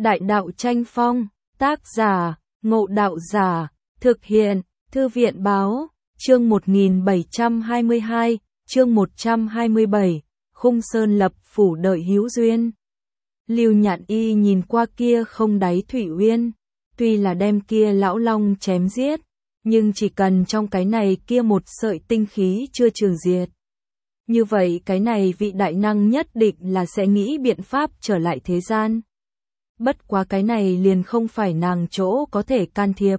Đại đạo tranh phong, tác giả, Ngộ Đạo Giả, thực hiện, Thư viện báo, chương 1722, chương 127, Khung Sơn lập phủ đợi hữu duyên. Lưu Nhạn Y nhìn qua kia không đáy thủy uyên, tuy là đem kia lão long chém giết, nhưng chỉ cần trong cái này kia một sợi tinh khí chưa trừ diệt. Như vậy cái này vị đại năng nhất định là sẽ nghĩ biện pháp trở lại thế gian. Bất quá cái này liền không phải nàng chỗ có thể can thiệp.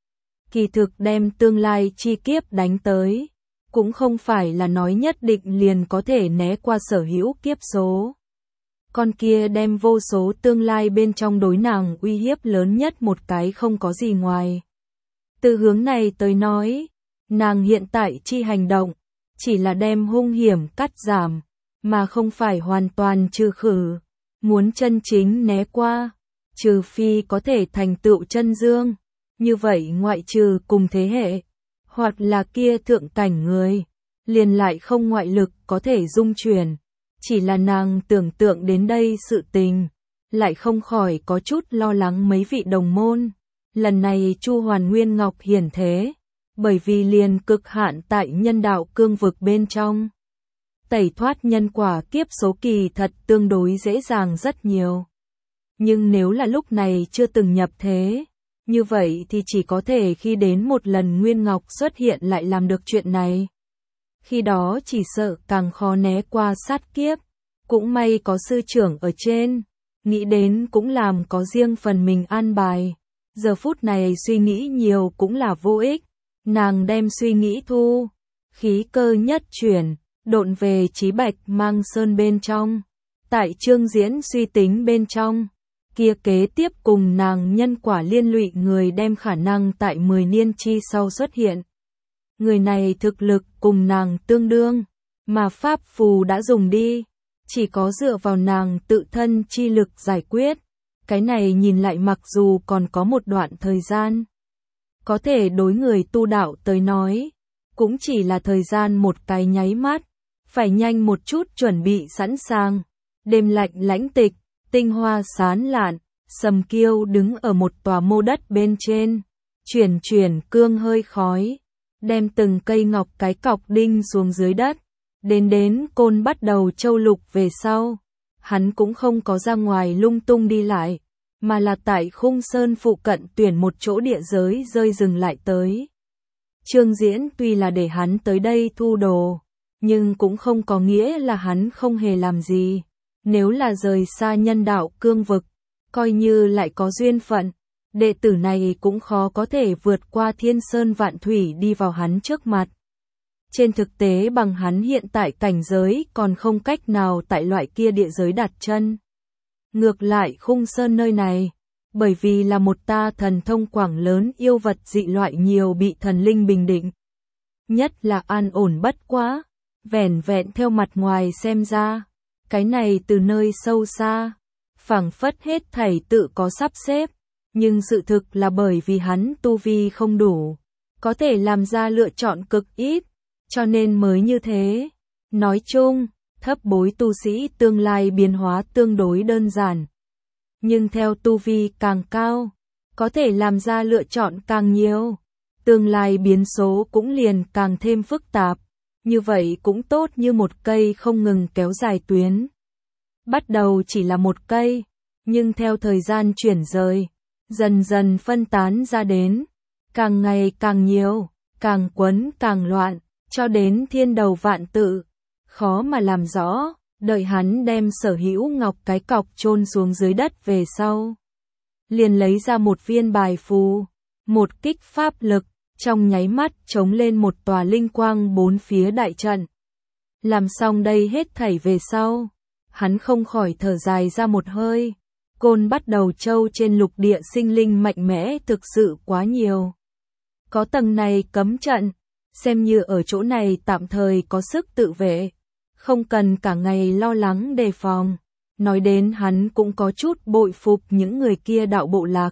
Kỳ thực đem tương lai chi kiếp đánh tới, cũng không phải là nói nhất định liền có thể né qua sở hữu kiếp số. Con kia đem vô số tương lai bên trong đối nàng uy hiếp lớn nhất một cái không có gì ngoài. Từ hướng này tới nói, nàng hiện tại chi hành động, chỉ là đem hung hiểm cắt giảm, mà không phải hoàn toàn trừ khử. Muốn chân chính né qua, trừ phi có thể thành tựu chân dương, như vậy ngoại trừ cùng thế hệ, hoặc là kia thượng cảnh người, liền lại không ngoại lực có thể dung chuyển. Chỉ là nàng tưởng tượng đến đây sự tình, lại không khỏi có chút lo lắng mấy vị đồng môn. Lần này Chu Hoàn Nguyên Ngọc hiển thế, bởi vì liền cực hạn tại nhân đạo cương vực bên trong. Tẩy thoát nhân quả kiếp số kỳ thật tương đối dễ dàng rất nhiều. Nhưng nếu là lúc này chưa từng nhập thế, như vậy thì chỉ có thể khi đến một lần Nguyên Ngọc xuất hiện lại làm được chuyện này. Khi đó chỉ sợ càng khó né qua sát kiếp, cũng may có sư trưởng ở trên, nghĩ đến cũng làm có riêng phần mình an bài. Giờ phút này suy nghĩ nhiều cũng là vô ích, nàng đem suy nghĩ thu, khí cơ nhất chuyển, độn về Chí Bạch Mang Sơn bên trong. Tại Trương Diễn suy tính bên trong, kia kế tiếp cùng nàng nhân quả liên lụy người đem khả năng tại 10 niên chi sau xuất hiện. Người này thực lực cùng nàng tương đương, mà pháp phù đã dùng đi, chỉ có dựa vào nàng tự thân chi lực giải quyết. Cái này nhìn lại mặc dù còn có một đoạn thời gian, có thể đối người tu đạo tới nói, cũng chỉ là thời gian một cái nháy mắt, phải nhanh một chút chuẩn bị sẵn sàng. Đêm lạnh lãnh tịch, tinh hoa sán lạn, Sầm Kiêu đứng ở một tòa mô đất bên trên, chuyển cương hơi khói, đem từng cây ngọc cái cọc đinh xuống dưới đất, đến côn bắt đầu châu lục về sau. Hắn cũng không có ra ngoài lung tung đi lại, mà là tại Khung Sơn phụ cận tuyển một chỗ địa giới rơi dừng lại tới. Trương Diễn tuy là để hắn tới đây thu đồ, nhưng cũng không có nghĩa là hắn không hề làm gì. Nếu là rời xa nhân đạo cương vực, coi như lại có duyên phận, đệ tử này cũng khó có thể vượt qua thiên sơn vạn thủy đi vào hắn trước mặt. Trên thực tế bằng hắn hiện tại cảnh giới còn không cách nào tại loại kia địa giới đặt chân. Ngược lại Khung Sơn nơi này, bởi vì là một ta thần thông quảng lớn yêu vật dị loại nhiều bị thần linh bình định. Nhất là an ổn bất quá, vẻn vẹn theo mặt ngoài xem ra, cái này từ nơi sâu xa, phảng phất hết thảy tự có sắp xếp, nhưng sự thực là bởi vì hắn tu vi không đủ, có thể làm ra lựa chọn cực ít, cho nên mới như thế. Nói chung, thấp bối tu sĩ tương lai biến hóa tương đối đơn giản. Nhưng theo tu vi càng cao, có thể làm ra lựa chọn càng nhiều, tương lai biến số cũng liền càng thêm phức tạp. Như vậy cũng tốt như một cây không ngừng kéo dài tuyến. Bắt đầu chỉ là một cây, nhưng theo thời gian chuyển rời, dần dần phân tán ra đến, càng ngày càng nhiều, càng quấn càng loạn, cho đến thiên đầu vạn tự, khó mà làm rõ. Đợi hắn đem sở hữu ngọc cái cọc chôn xuống dưới đất về sau, liền lấy ra một viên bài phù, một kích pháp lực, trong nháy mắt chống lên một tòa linh quang bốn phía đại trận. Làm xong đây hết thảy về sau, hắn không khỏi thở dài ra một hơi. Côn bắt đầu châu trên lục địa sinh linh mạnh mẽ thực sự quá nhiều. Có tầng này cấm trận, xem như ở chỗ này tạm thời có sức tự vệ, không cần cả ngày lo lắng đề phòng. Nói đến hắn cũng có chút bội phục những người kia đạo bộ lạc.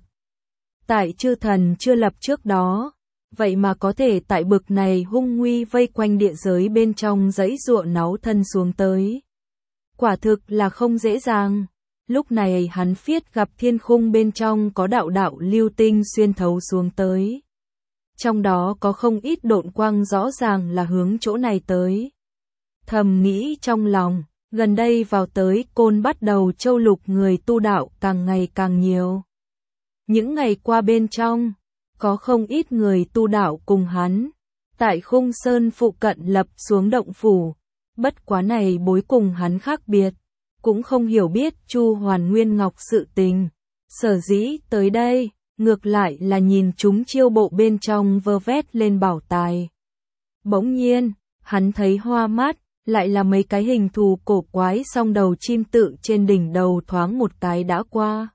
Tại chư thần chưa lập trước đó, vậy mà có thể tại bực này hung nguy vây quanh địa giới bên trong giãy giụa náu thân xuống tới. Quả thực là không dễ dàng. Lúc này hắn phiết gặp thiên khung bên trong có đạo đạo lưu tinh xuyên thấu xuống tới. Trong đó có không ít độn quang rõ ràng là hướng chỗ này tới. Thầm nghĩ trong lòng, gần đây vào tới Côn Bắt Đầu Châu lục người tu đạo càng ngày càng nhiều. Những ngày qua bên trong, có không ít người tu đạo cùng hắn, tại Khung Sơn phụ cận lập xuống động phủ, bất quá này bối cùng hắn khác biệt, cũng không hiểu biết Chu Hoàn Nguyên Ngọc sự tình. Sở dĩ tới đây, ngược lại là nhìn chúng chiêu bộ bên trong vơ vét lên bảo tài. Bỗng nhiên, hắn thấy hoa mắt, lại là mấy cái hình thù cổ quái song đầu chim tự trên đỉnh đầu thoáng một cái đã qua.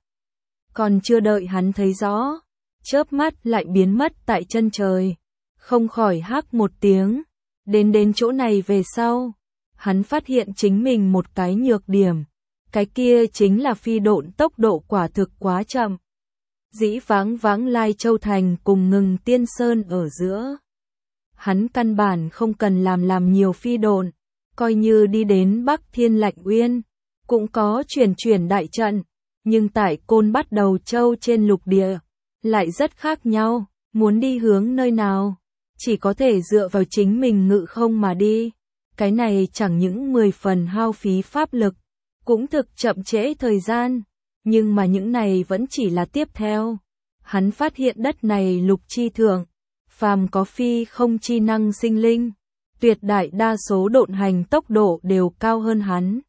Còn chưa đợi hắn thấy rõ, chớp mắt lại biến mất tại chân trời, không khỏi hắc một tiếng. Đến chỗ này về sau, hắn phát hiện chính mình một cái nhược điểm, cái kia chính là phi độn tốc độ quả thực quá chậm. Dĩ vãng Lai Châu Thành cùng Ngừng Tiên Sơn ở giữa. Hắn căn bản không cần làm nhiều phi độn, coi như đi đến Bắc Thiên Lạnh Uyên, cũng có chuyển đại trận, nhưng tại Côn Bắt Đầu Châu trên lục địa, lại rất khác nhau, muốn đi hướng nơi nào, chỉ có thể dựa vào chính mình ngự không mà đi. Cái này chẳng những 10 phần hao phí pháp lực, cũng thực chậm trễ thời gian, nhưng mà những này vẫn chỉ là tiếp theo. Hắn phát hiện đất này lục chi thượng, phàm có phi không chi năng sinh linh, tuyệt đại đa số độn hành tốc độ đều cao hơn hắn.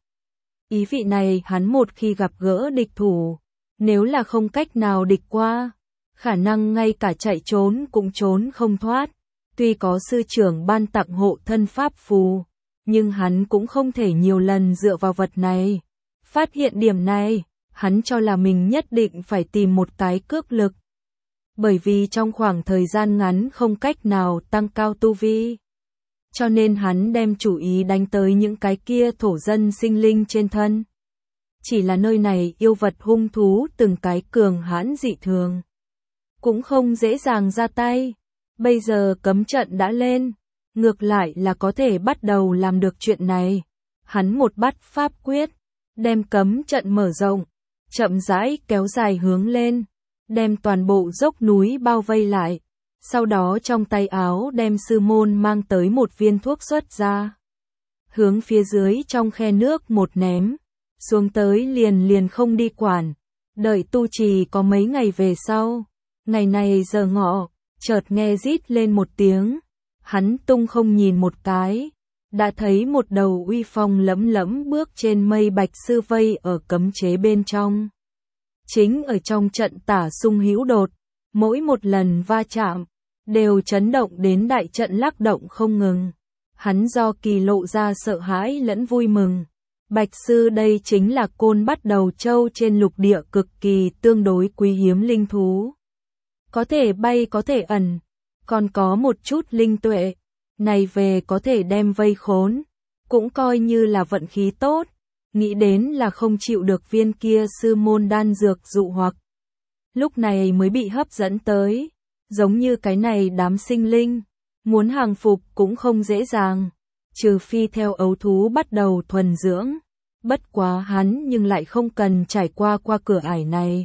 Ý vị này hắn một khi gặp gỡ địch thủ, nếu là không cách nào địch qua, khả năng ngay cả chạy trốn cũng trốn không thoát. Tuy có sư trưởng ban tặng hộ thân pháp phù, nhưng hắn cũng không thể nhiều lần dựa vào vật này. Phát hiện điểm này, hắn cho là mình nhất định phải tìm một cái cước lực. Bởi vì trong khoảng thời gian ngắn không cách nào tăng cao tu vi. Cho nên hắn đem chủ ý đánh tới những cái kia thổ dân sinh linh trên thân. Chỉ là nơi này yêu vật hung thú từng cái cường hãn dị thường. Cũng không dễ dàng ra tay. Bây giờ cấm trận đã lên, ngược lại là có thể bắt đầu làm được chuyện này. Hắn một bắt pháp quyết, đem cấm trận mở rộng, chậm rãi kéo dài hướng lên, đem toàn bộ dốc núi bao vây lại. Sau đó trong tay áo đem sư môn mang tới một viên thuốc xuất ra. Hướng phía dưới trong khe nước một ném, xuống tới liền không đi quản. Đợi tu trì có mấy ngày về sau, ngày này giờ ngọ, chợt nghe rít lên một tiếng, hắn tung không nhìn một cái, đã thấy một đầu uy phong lẫm lẫm bước trên mây bạch sư vây ở cấm chế bên trong. Chính ở trong trận tả xung hữu đột, mỗi một lần va chạm, đều chấn động đến đại trận lắc động không ngừng. Hắn do kỳ lộ ra sợ hãi lẫn vui mừng. Bạch sư đây chính là Côn Bắt Đầu Châu trên lục địa cực kỳ tương đối quý hiếm linh thú. Có thể bay có thể ẩn, còn có một chút linh tuệ, này về có thể đem vây khốn, cũng coi như là vận khí tốt, nghĩ đến là không chịu được viên kia sư môn đan dược dụ hoặc. Lúc này mới bị hấp dẫn tới, giống như cái này đám sinh linh, muốn hàng phục cũng không dễ dàng, trừ phi theo ấu thú bắt đầu thuần dưỡng, bất quá hắn nhưng lại không cần trải qua cửa ải này.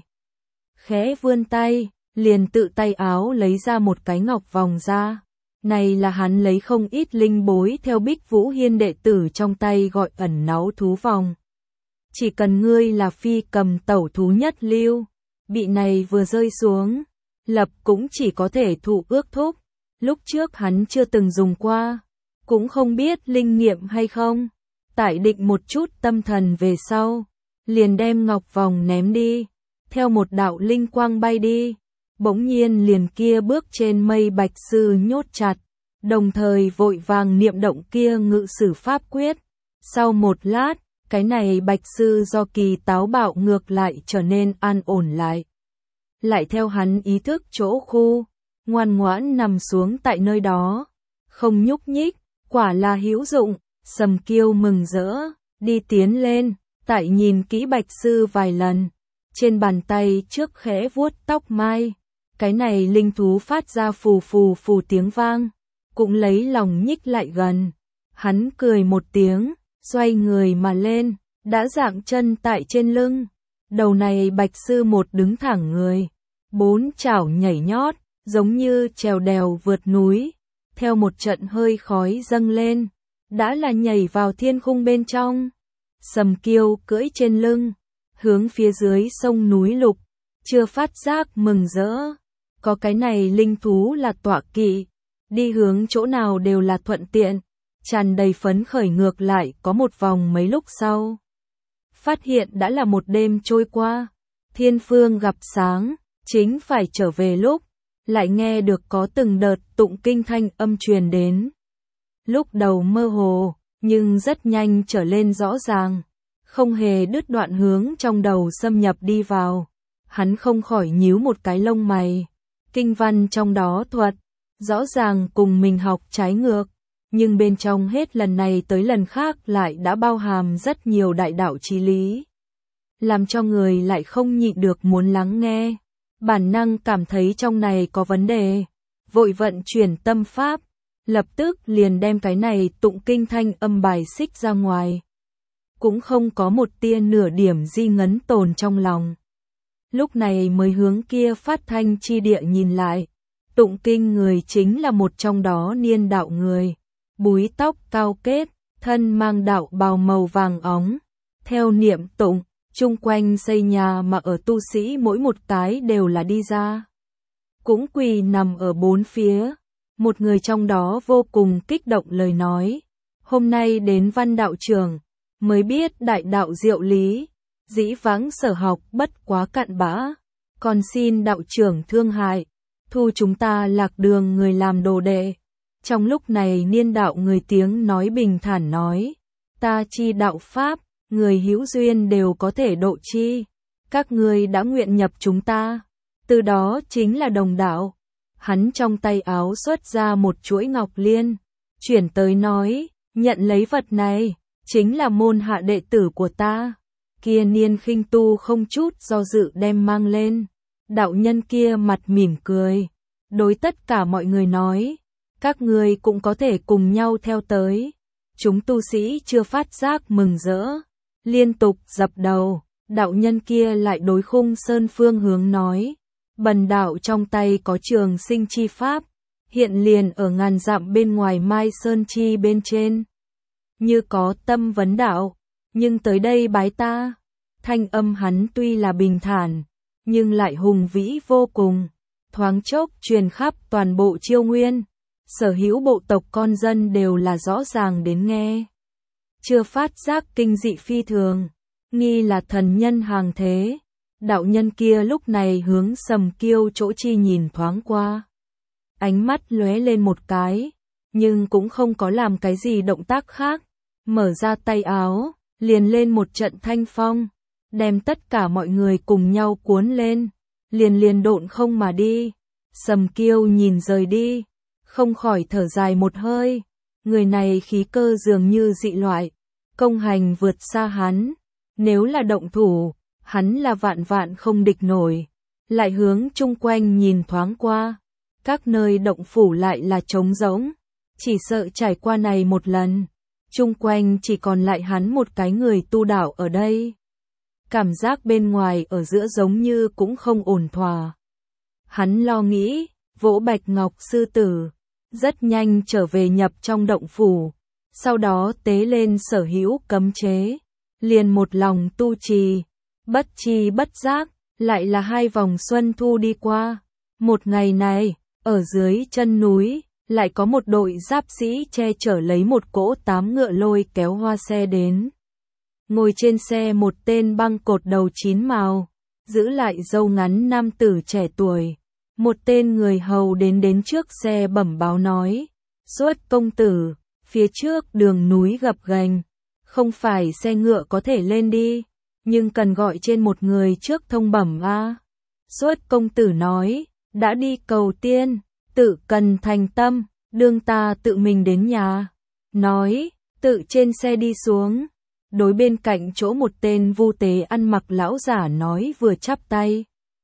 Khẽ vươn tay, liền tự tay áo lấy ra một cái ngọc vòng ra. Này là hắn lấy không ít linh bối theo Bích Vũ Hiên đệ tử trong tay gọi ẩn náu thú vòng. Chỉ cần ngươi là phi cầm tẩu thú nhất lưu, bị này vừa rơi xuống, lập cũng chỉ có thể thụ ước thúc. Lúc trước hắn chưa từng dùng qua, cũng không biết linh nghiệm hay không. Tại định một chút tâm thần về sau, liền đem ngọc vòng ném đi, theo một đạo linh quang bay đi. Bỗng nhiên liền kia bước trên mây bạch sư nhốt chặt, đồng thời vội vàng niệm động kia ngự sử pháp quyết. Sau một lát, cái này bạch sư do kỳ táo bạo ngược lại trở nên an ổn lại. Lại theo hắn ý thức chỗ khu, ngoan ngoãn nằm xuống tại nơi đó, không nhúc nhích, quả là hữu dụng. Sầm Kiêu mừng rỡ, đi tiến lên, tại nhìn kỹ bạch sư vài lần, trên bàn tay trước khẽ vuốt tóc mai. Cái này linh thú phát ra phù phù phù tiếng vang, cũng lấy lòng nhích lại gần. Hắn cười một tiếng, xoay người mà lên, đã dạng chân tại trên lưng, Đầu này Bạch Sư một đứng thẳng người, bốn chảo nhảy nhót, giống như trèo đèo vượt núi, theo một trận hơi khói dâng lên, đã là nhảy vào thiên khung bên trong. Sầm Kiêu cưỡi trên lưng, hướng phía dưới sông núi lục, chưa phát giác mừng rỡ. Có cái này linh thú là tọa kỵ, đi hướng chỗ nào đều là thuận tiện, tràn đầy phấn khởi. Ngược lại có một vòng mấy lúc sau, phát hiện đã là một đêm trôi qua, thiên phương gặp sáng, chính phải trở về lúc, lại nghe được có từng đợt tụng kinh thanh âm truyền đến. Lúc đầu mơ hồ, nhưng rất nhanh trở lên rõ ràng, không hề đứt đoạn hướng trong đầu xâm nhập đi vào. Hắn không khỏi nhíu một cái lông mày, kinh văn trong đó thuật, rõ ràng cùng mình học trái ngược, nhưng bên trong hết lần này tới lần khác lại đã bao hàm rất nhiều đại đạo chí lý, làm cho người lại không nhịn được muốn lắng nghe. Bản năng cảm thấy trong này có vấn đề, vội vận chuyển tâm pháp, lập tức liền đem cái này tụng kinh thanh âm bài xích ra ngoài. Cũng không có một tia nửa điểm di ngấn tồn trong lòng. Lúc này mới hướng kia phát thanh chi địa nhìn lại. Tụng kinh người chính là một trong đó niên đạo người, búi tóc cao kết, thân mang đạo bào màu vàng óng. Theo niệm tụng, chung quanh xây nhà mà ở tu sĩ mỗi một cái đều là đi ra, cũng quỳ nằm ở bốn phía. Một người trong đó vô cùng kích động lời nói, hôm nay đến Văn đạo trường, mới biết đại đạo diệu lý, dĩ vãng sở học bất quá cặn bã, còn xin đạo trưởng thương hại, thu chúng ta lạc đường người làm đồ đệ. Trong lúc này niên đạo người tiếng nói bình thản nói, ta chi đạo pháp, người hữu duyên đều có thể độ chi, các ngươi đã nguyện nhập chúng ta, từ đó chính là đồng đạo. Hắn trong tay áo xuất ra một chuỗi ngọc liên, chuyển tới nói, nhận lấy vật này, chính là môn hạ đệ tử của ta. Kia niên khinh tu không chút do dự đem mang lên, đạo nhân kia mặt mỉm cười, đối tất cả mọi người nói, các ngươi cũng có thể cùng nhau theo tới. Chúng tu sĩ chưa phát giác mừng rỡ, liên tục dập đầu. Đạo nhân kia lại đối Khung Sơn phương hướng nói, bần đạo trong tay có trường sinh chi pháp, hiện liền ở ngàn dặm bên ngoài Mai Sơn chi bên trên. Như có tâm vấn đạo, nhưng tới đây bái ta. Thanh âm hắn tuy là bình thản, nhưng lại hùng vĩ vô cùng, thoáng chốc truyền khắp toàn bộ Chiêu Nguyên. Sở hữu bộ tộc con dân đều là rõ ràng đến nghe. Chưa phát giác kinh dị phi thường, nghi là thần nhân hàng thế. Đạo nhân kia lúc này hướng Sầm Kiêu chỗ chi nhìn thoáng qua. Ánh mắt lóe lên một cái, nhưng cũng không có làm cái gì động tác khác. Mở ra tay áo, liền lên một trận thanh phong, đem tất cả mọi người cùng nhau cuốn lên, liền độn không mà đi. Sầm Kiêu nhìn rời đi, không khỏi thở dài một hơi. Người này khí cơ dường như dị loại, công hành vượt xa hắn. Nếu là động thủ, hắn là vạn vạn không địch nổi. Lại hướng chung quanh nhìn thoáng qua, các nơi động phủ lại là trống rỗng. Chỉ sợ trải qua này một lần, chung quanh chỉ còn lại hắn một cái người tu đạo ở đây. Cảm giác bên ngoài ở giữa giống như cũng không ổn thỏa. Hắn lo nghĩ, vỗ Bạch Ngọc sư tử, rất nhanh trở về nhập trong động phủ, sau đó tế lên sở hữu cấm chế, liền một lòng tu trì, bất chi bất giác, lại là 2 vòng xuân thu đi qua. Một ngày này, ở dưới chân núi, lại có một đội giáp sĩ che chở lấy một cỗ 8 ngựa lôi kéo hoa xe đến. Ngồi trên xe một tên băng cột đầu 9 màu, giữ lại râu ngắn nam tử trẻ tuổi. Một tên người hầu đến trước xe bẩm báo nói, Xuất công tử, phía trước đường núi gập ghềnh, không phải xe ngựa có thể lên đi, nhưng cần gọi trên một người trước thông bẩm a. Xuất công tử nói, đã đi cầu tiên, tự cần thành tâm, đương ta tự mình đến nhà. Nói, tự trên xe đi xuống, đối bên cạnh chỗ một tên vu tế ăn mặc lão giả nói vừa chắp tay.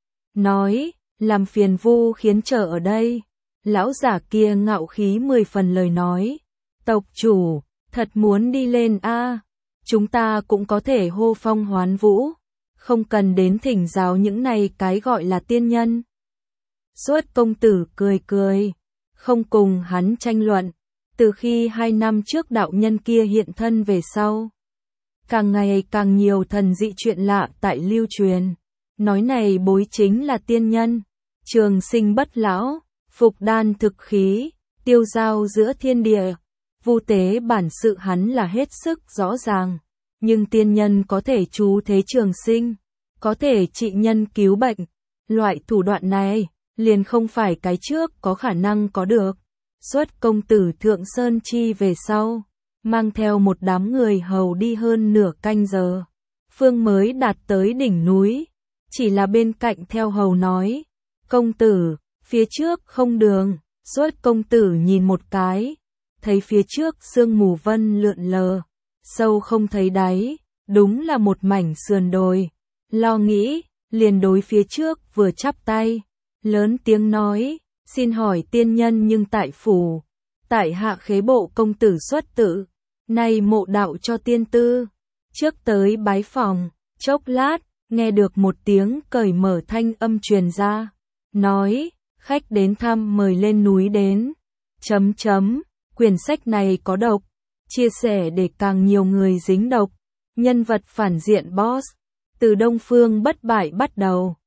Nói, làm phiền vu khiến chờ ở đây. Lão giả kia ngạo khí 10 phần lời nói, tộc chủ, thật muốn đi lên a, chúng ta cũng có thể hô phong hoán vũ, không cần đến thỉnh giáo những này cái gọi là tiên nhân. Xuất công tử cười cười, không cùng hắn tranh luận, từ khi 2 năm trước đạo nhân kia hiện thân về sau. Càng ngày càng nhiều thần dị chuyện lạ tại lưu truyền, nói này bối chính là tiên nhân, trường sinh bất lão, phục đan thực khí, tiêu giao giữa thiên địa, vu tế bản sự hắn là hết sức rõ ràng, nhưng tiên nhân có thể trú thế trường sinh, có thể trị nhân cứu bệnh, loại thủ đoạn này liền không phải cái trước có khả năng có được. Xuất công tử Thượng Sơn Chi về sau, mang theo một đám người hầu đi hơn nửa canh giờ, phương mới đạt tới đỉnh núi, chỉ là bên cạnh theo hầu nói, công tử, phía trước không đường. Xuất công tử nhìn một cái, thấy phía trước sương mù vân lượn lờ, sâu không thấy đáy, đúng là một mảnh sườn đồi, lo nghĩ, liền đối phía trước vừa chắp tay, lớn tiếng nói, xin hỏi tiên nhân nhưng tại phủ, tại hạ khế bộ công tử Xuất tự, nay mộ đạo cho tiên tư, trước tới bái phòng, chốc lát, nghe được một tiếng cởi mở thanh âm truyền ra, nói, khách đến thăm mời lên núi đến, quyển sách này có độc, chia sẻ để càng nhiều người dính độc, nhân vật phản diện boss, từ Đông Phương bất bại bắt đầu.